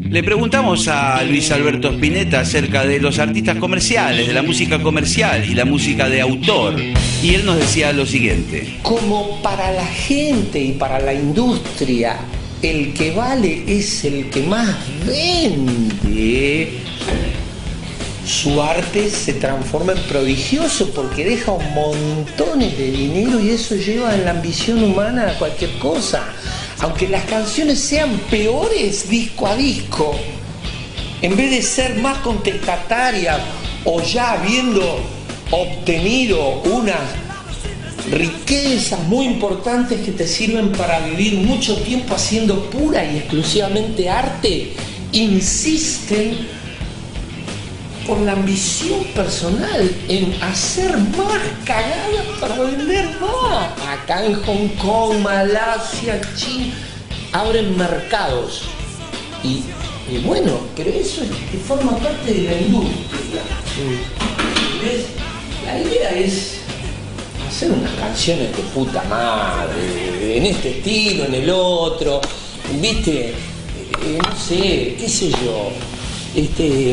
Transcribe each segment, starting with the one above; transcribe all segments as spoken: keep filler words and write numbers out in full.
Le preguntamos a Luis Alberto Spinetta acerca de los artistas comerciales, de la música comercial y la música de autor. Y él nos decía lo siguiente. Como para la gente y para la industria, el que vale es el que más vende, su arte se transforma en prodigioso porque deja un montones de dinero y eso lleva en la ambición humana a cualquier cosa. Aunque las canciones sean peores disco a disco, en vez de ser más contestatarias o ya habiendo obtenido unas riquezas muy importantes que te sirven para vivir mucho tiempo haciendo pura y exclusivamente arte, insisten por la ambición personal en hacer más cagadas para vender más. Acá en Hong Kong, Malasia, China, abren mercados. Y, y bueno, pero eso es, que forma parte de la industria. ¿Ves? La idea es hacer unas canciones de puta madre, en este estilo, en el otro, ¿viste? Eh, no sé, qué sé yo. Este...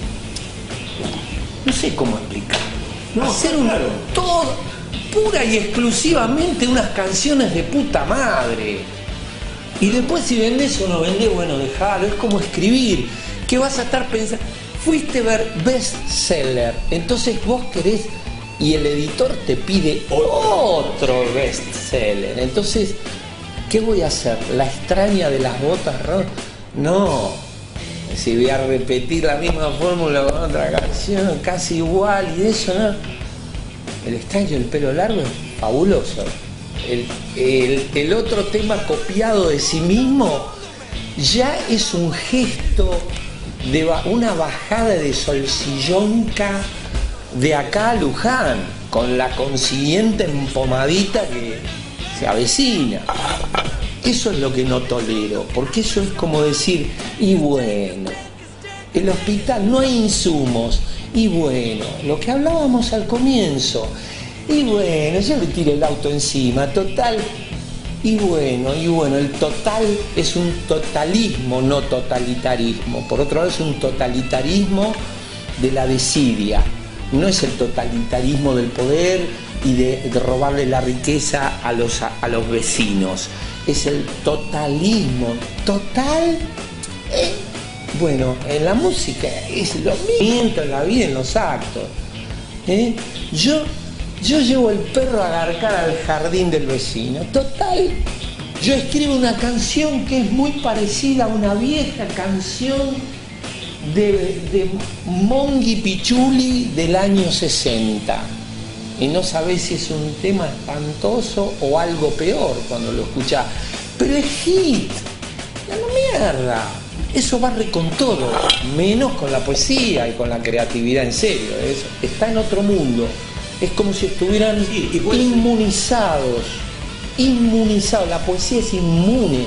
No sé cómo explicar. No, hacer un, claro. todo, pura y exclusivamente unas canciones de puta madre. Y después si vendés o no vendés, bueno, dejalo. Es como escribir. ¿Qué vas a estar pensando? Fuiste a ver bestseller. Entonces vos querés y el editor te pide otro bestseller. Entonces, ¿qué voy a hacer? ¿La extraña de las botas rojas? No. Si voy a repetir la misma fórmula con otra canción, casi igual, y eso, ¿no? El extraño del pelo largo es fabuloso. El, el, el otro tema copiado de sí mismo ya es un gesto de una bajada de solsillonca de acá a Luján, con la consiguiente empomadita que se avecina. Eso es lo que no tolero, porque eso es como decir, y bueno, el hospital no hay insumos, y bueno, lo que hablábamos al comienzo, y bueno, yo le tiro el auto encima, total, y bueno, y bueno, el total es un totalismo, no totalitarismo. Por otro lado es un totalitarismo de la desidia, no es el totalitarismo del poder y de, de robarle la riqueza a los, a, a los vecinos. Es el totalismo total. Eh, bueno, en la música es lo mismo, en la vida, en los actos. ¿Eh? Yo, yo llevo el perro a garcar al jardín del vecino. Total, yo escribo una canción que es muy parecida a una vieja canción de, de Mongi Pichuli del año sesenta. Y no sabés si es un tema espantoso o algo peor cuando lo escuchás. Pero es hit. ¡A la mierda! Eso barre con todo, menos con la poesía y con la creatividad en serio. Es, está en otro mundo. Es como si estuvieran sí, inmunizados. Inmunizados. La poesía es inmune.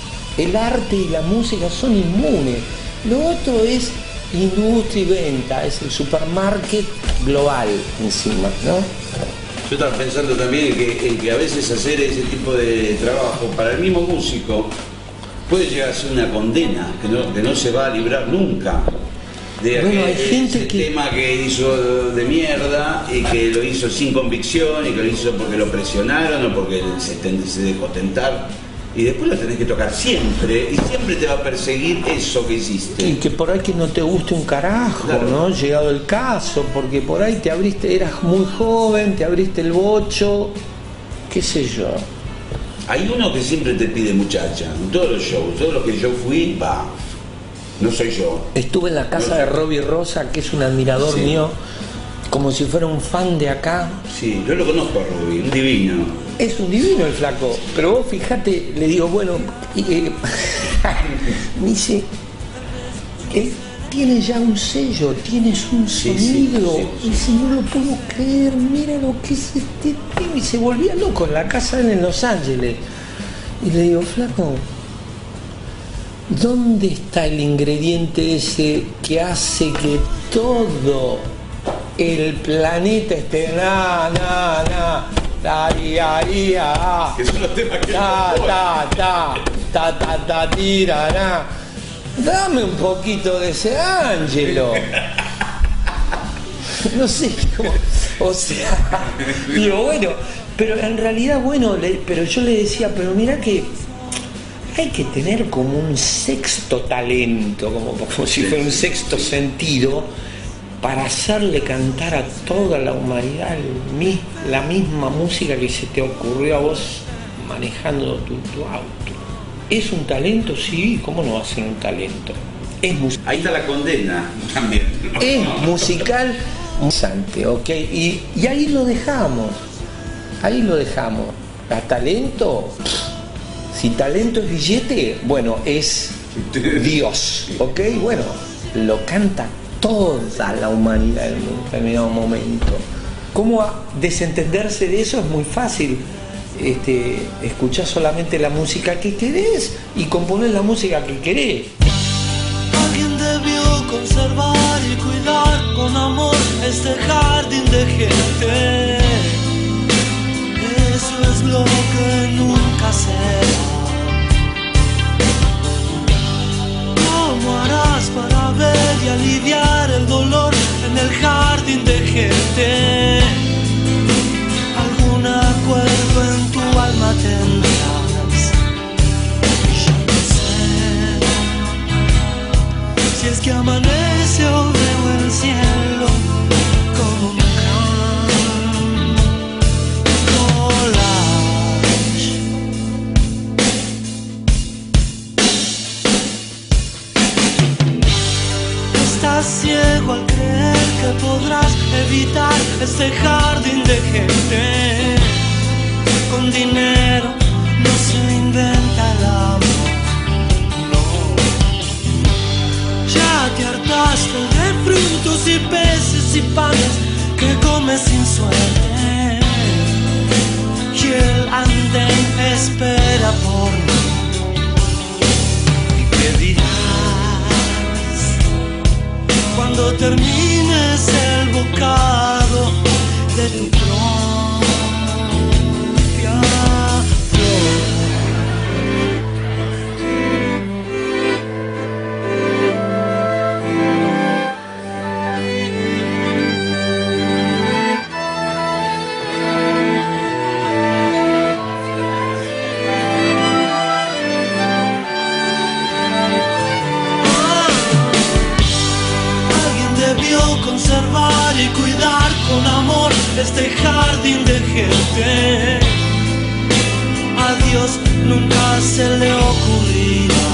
El arte y la música son inmunes. Lo otro es industria y venta, es el supermarket global encima, ¿no? Yo estaba pensando también en que, en que a veces hacer ese tipo de trabajo para el mismo músico puede llegar a ser una condena, que no, que no se va a librar nunca de bueno, aquel, hay gente ese que... tema que hizo de mierda y que lo hizo sin convicción y que lo hizo porque lo presionaron o porque se, se dejó tentar. Y después lo tenés que tocar siempre, y siempre te va a perseguir eso que hiciste. Y que por ahí que no te guste un carajo, claro. ¿No? Llegado el caso, porque por ahí te abriste, eras muy joven, te abriste el bocho, qué sé yo. Hay uno que siempre te pide muchacha, en todos los shows, todos los que yo fui, va, no soy yo. Estuve en la casa no de Robbie Rosa, que es un admirador sí. mío, como si fuera un fan de acá. Sí, yo lo conozco a Robbie, un divino. Es un divino el flaco, pero vos fijate, le digo, bueno, eh, me dice, él tiene ya un sello, tienes un sí, sonido, sí, sí, sí. y si no lo puedo creer, mira lo que es este tema, y se volvía loco en la casa en Los Ángeles. Y le digo, flaco, ¿dónde está el ingrediente ese que hace que todo el planeta esté na, na, na? Ta, ia, ia, que son los temas que ta, ta, ta, ta, ta, ta, tira, na. dame un poquito de ese Ángelo. No sé cómo, o sea, digo, bueno, pero en realidad, bueno, le, pero yo le decía, pero mira que hay que tener como un sexto talento, como, como si fuera un sexto sentido, para hacerle cantar a toda la humanidad el, la misma música que se te ocurrió a vos manejando tu, tu auto. ¿Es un talento? Sí, ¿cómo no va a ser un talento? Es musical. Ahí está la condena también. Es musical, interesante, ¿ok? Y, y ahí lo dejamos, ahí lo dejamos. ¿A talento? Si talento es billete, bueno, es Dios, ¿ok? Bueno, lo canta toda la humanidad en un determinado momento. ¿Cómo desentenderse de eso? Es muy fácil. Este, escuchar solamente la música que querés y componer la música que querés. Alguien debió conservar y cuidar con amor este jardín de gente. Eso es lo que nunca será. ¿Cómo harás para ver y aliviar el dolor en el jardín de gente? Algún acuerdo en tu alma tendrás. Yo no sé si es que amanece o veo el cielo como un gran collage. Estás ciego al creer que podrás evitar este jardín de gente. Con dinero no se inventa el amor, no. Ya te hartaste de frutos y peces y panes que comes sin suerte. Y el andén espera por mí. ¿Y qué dirás cuando termines el bocado de tu propia flor? Conservar y cuidar con amor este jardín de gente. A Dios nunca se le ocurrirá.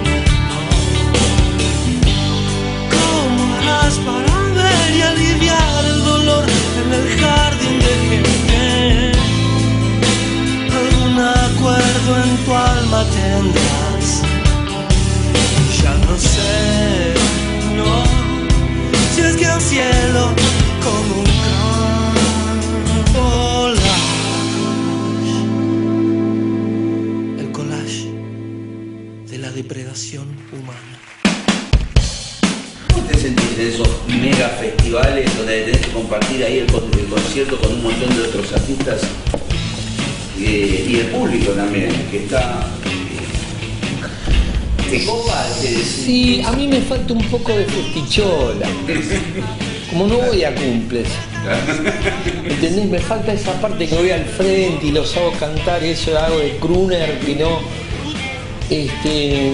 ¿Cómo harás para ver y aliviar el dolor en el jardín de gente? Algún acuerdo en tu alma tendrás. Ya no sé, no. Si es que al cielo como un gran collage, el collage de la depredación humana. ¿Cómo te sentís en esos mega festivales donde tenés que compartir ahí el, el concierto con un montón de otros artistas eh, y el público también, que está... ¿Te copa? Sí, a mí me falta un poco de festichola. Como no voy a cumples, ¿entendés? Me falta esa parte que voy al frente y los hago cantar, eso hago de crooner, que no... Este...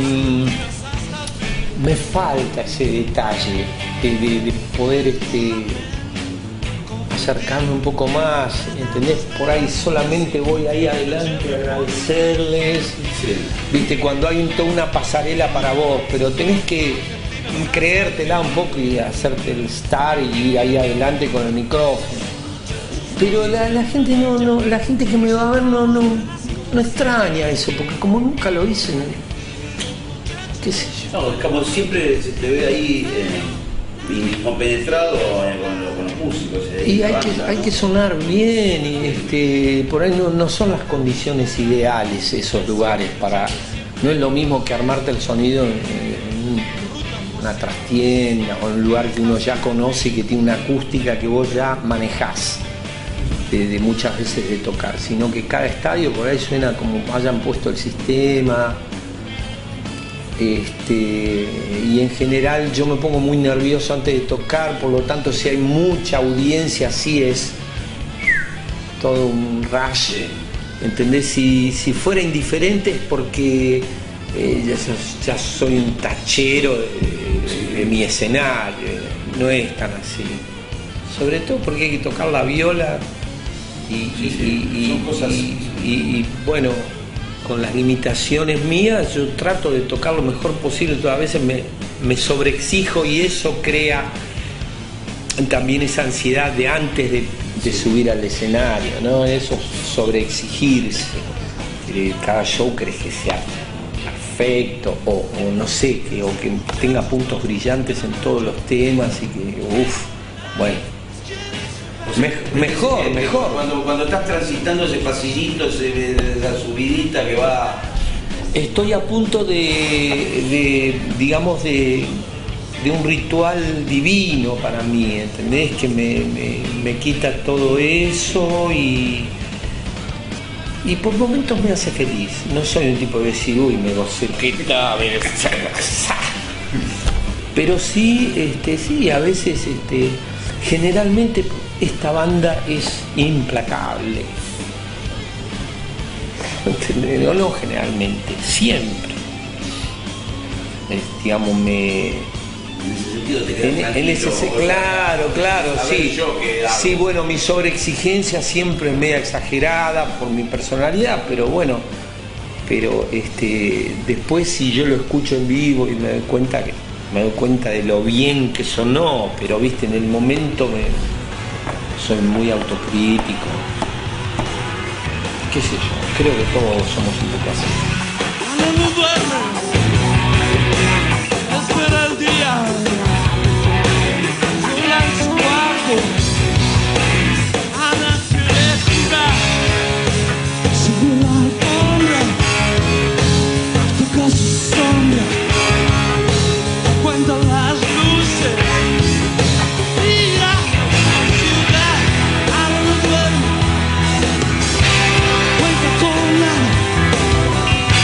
Me falta ese detalle de, de, de poder este, acercarme un poco más, ¿entendés? Por ahí solamente voy ahí adelante a agradecerles, sí. Viste, cuando hay un, toda una pasarela para vos, pero tenés que creértela un poco y hacerte el star y ir ahí adelante con el micrófono. Pero la, la gente no, no, la gente que me va a ver no, no, no extraña eso, porque como nunca lo hice, qué sé yo. No, es como siempre se te ve ahí eh, compenetrado eh, con, con los músicos. Eh, y hay, banda, que, ¿no? hay que sonar bien, y este, por ahí no, no son las condiciones ideales esos lugares para. No es lo mismo que armarte el sonido en, en una trastienda o en un lugar que uno ya conoce y que tiene una acústica que vos ya manejás de, de muchas veces de tocar, sino que cada estadio por ahí suena como hayan puesto el sistema. Este, y en general yo me pongo muy nervioso antes de tocar, por lo tanto si hay mucha audiencia así es todo un rush, ¿entendés? Si, si fuera indiferente es porque eh, ya, ya soy un tachero de, de, de mi escenario, no es tan así, sobre todo porque hay que tocar la viola y, y, sí, sí. y, y, Son cosas... y, y, y bueno, con las limitaciones mías yo trato de tocar lo mejor posible, todas a veces me, me sobreexijo y eso crea también esa ansiedad de antes de, de subir al escenario, ¿no? Eso sobreexigirse, que cada show crees que sea perfecto o, o no sé, que, o que tenga puntos brillantes en todos los temas y que, uff, bueno. Me, mejor, eh, mejor. Cuando, cuando estás transitando ese pasillito, ese, esa subidita que va... Estoy a punto de, de digamos, de, de un ritual divino para mí, ¿entendés? Que me, me, me quita todo eso y, y por momentos me hace feliz. No soy un tipo de decir, uy, me gocé, qué tal, pero sí, este, sí, a veces, este, generalmente esta banda es implacable. ¿Entendés? No, no generalmente, siempre. Es, digamos, me... En ese sentido te En, quedas en ese, tranquilo, claro, claro, a ver, sí. yo que hago. Sí, bueno, mi sobreexigencia siempre es media exagerada por mi personalidad, pero bueno, pero este, después si yo lo escucho en vivo y me doy cuenta que me doy cuenta de lo bien que sonó, pero viste, en el momento me, soy muy autocrítico. Qué sé yo, creo que todos somos un poco así. Cuando no duerme, espera el día. Son las cuatro. Ana quiere jugar. Sube la alfombra, toca su sombra, cuenta las luces. Mira la ciudad, Ana no duerme. Cuenta con nada.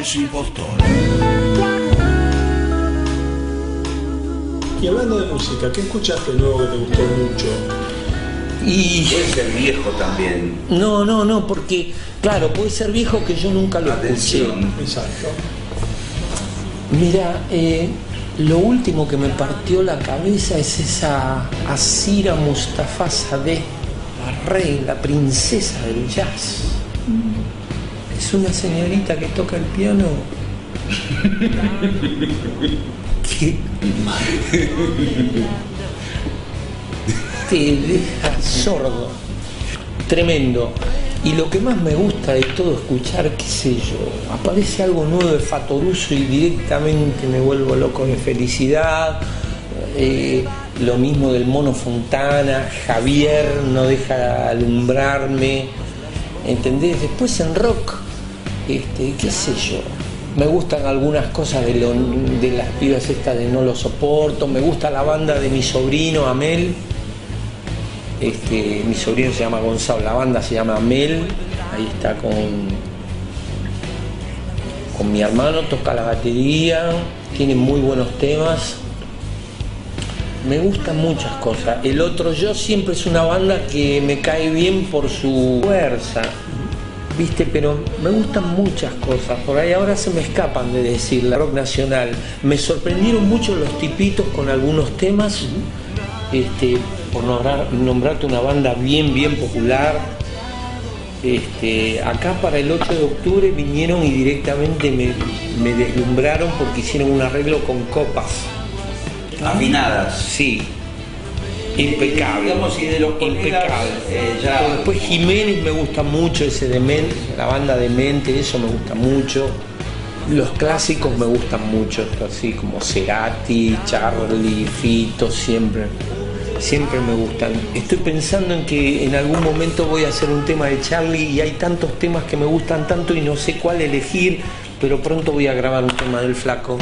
falso impostor. Y hablando de música, ¿qué escuchaste nuevo que te gustó mucho? Y... Puede ser viejo también. No, no, no, porque, claro, puede ser viejo que yo nunca lo Atención. escuché. Exacto. Mira, eh, lo último que me partió la cabeza es esa Asira Mustafa Sadeh, la reina, la princesa del jazz. Es una señorita que toca el piano que te deja sordo. Tremendo. Y lo que más me gusta de todo escuchar, qué sé yo, aparece algo nuevo de Fatoruso y directamente me vuelvo loco de felicidad. Eh, lo mismo del Mono Fontana, Javier no deja de alumbrarme, ¿entendés? Después en rock, este, qué sé yo, me gustan algunas cosas de, lo, de las pibas estas de No Lo Soporto, me gusta la banda de mi sobrino Amel. Este, mi sobrino se llama Gonzalo, la banda se llama Amel, ahí está con, con mi hermano, toca la batería, tiene muy buenos temas, me gustan muchas cosas. El Otro Yo siempre es una banda que me cae bien por su fuerza, viste, pero me gustan muchas cosas, por ahí ahora se me escapan de decir la rock nacional. Me sorprendieron mucho los tipitos con algunos temas, este, por nombrar, nombrarte una banda bien, bien popular. Este, acá para el ocho de octubre vinieron y directamente me, me deslumbraron porque hicieron un arreglo con copas. Afinadas. Sí, impecable. Digamos, y de los colegas, impecable. eh, ya- Pero después Jiménez me gusta mucho, ese de Mente, la banda de Mente, eso me gusta mucho. Los clásicos me gustan mucho, así como Cerati, Charlie, Fito, siempre. Siempre me gustan. Estoy pensando en que en algún momento voy a hacer un tema de Charlie y hay tantos temas que me gustan tanto y no sé cuál elegir, pero pronto voy a grabar un tema del Flaco.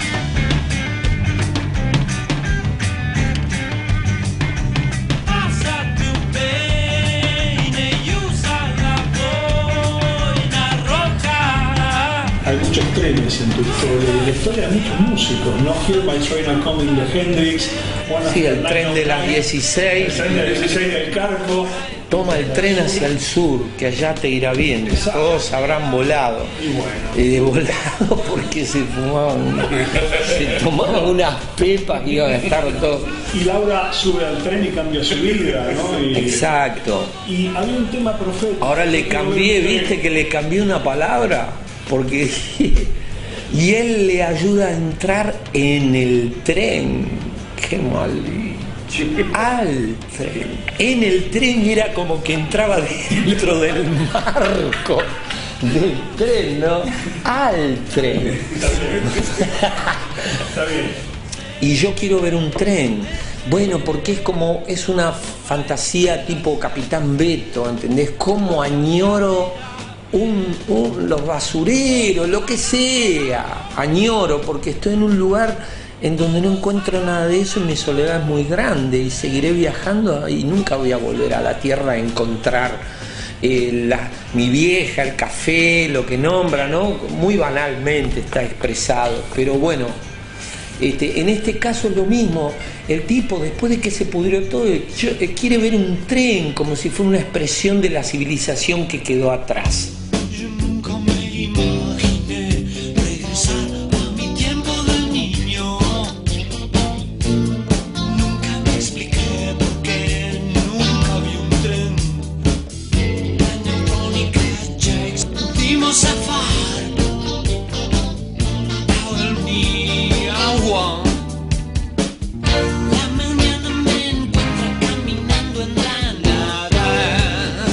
Hay muchos trenes en tu historia, y en la historia de muchos músicos, ¿no? Here by Train are Coming de Hendrix, One Sí, After el tren Night de of las Time, dieciséis. el tren de las dieciséis del Carpo. Toma el tren hacia el sur, que allá te irá bien. Exacto. Todos habrán volado. Y bueno. Y de volado porque se fumaban, se tomaban unas pepas que iban a estar todos. Y Laura sube al tren y cambia su vida, ¿no? Y, Exacto. y había un tema profético. Ahora le cambié, viste que le cambié una palabra, porque y él le ayuda a entrar en el tren. Qué mal. Al tren. En el tren era como que entraba dentro del marco del tren, ¿no? Al tren. Está bien. Y yo quiero ver un tren. Bueno, porque es como, es una fantasía tipo Capitán Beto, ¿entendés? Como añoro un, un, los basureros, lo que sea. Añoro, porque estoy en un lugar en donde no encuentro nada de eso y mi soledad es muy grande y seguiré viajando y nunca voy a volver a la tierra a encontrar eh, la, mi vieja, el café, lo que nombra, ¿no? Muy banalmente está expresado, pero bueno, este, en este caso es lo mismo. El tipo, después de que se pudrió todo, yo, eh, quiere ver un tren como si fuera una expresión de la civilización que quedó atrás. Yo nunca me imaginé regresar a mi tiempo de niño. Nunca me expliqué por qué nunca vi un tren. La neutrónica ya expusimos zafar. Ahora el día agua. La mañana me encuentro caminando en la nada.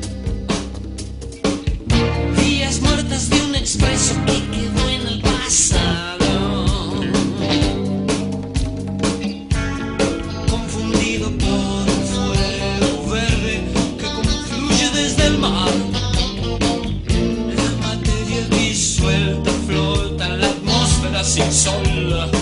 Días muertas de un expreso que quedó en el pasado. Confundido por un fuego verde que confluye desde el mar. La materia disuelta flota en la atmósfera sin sol.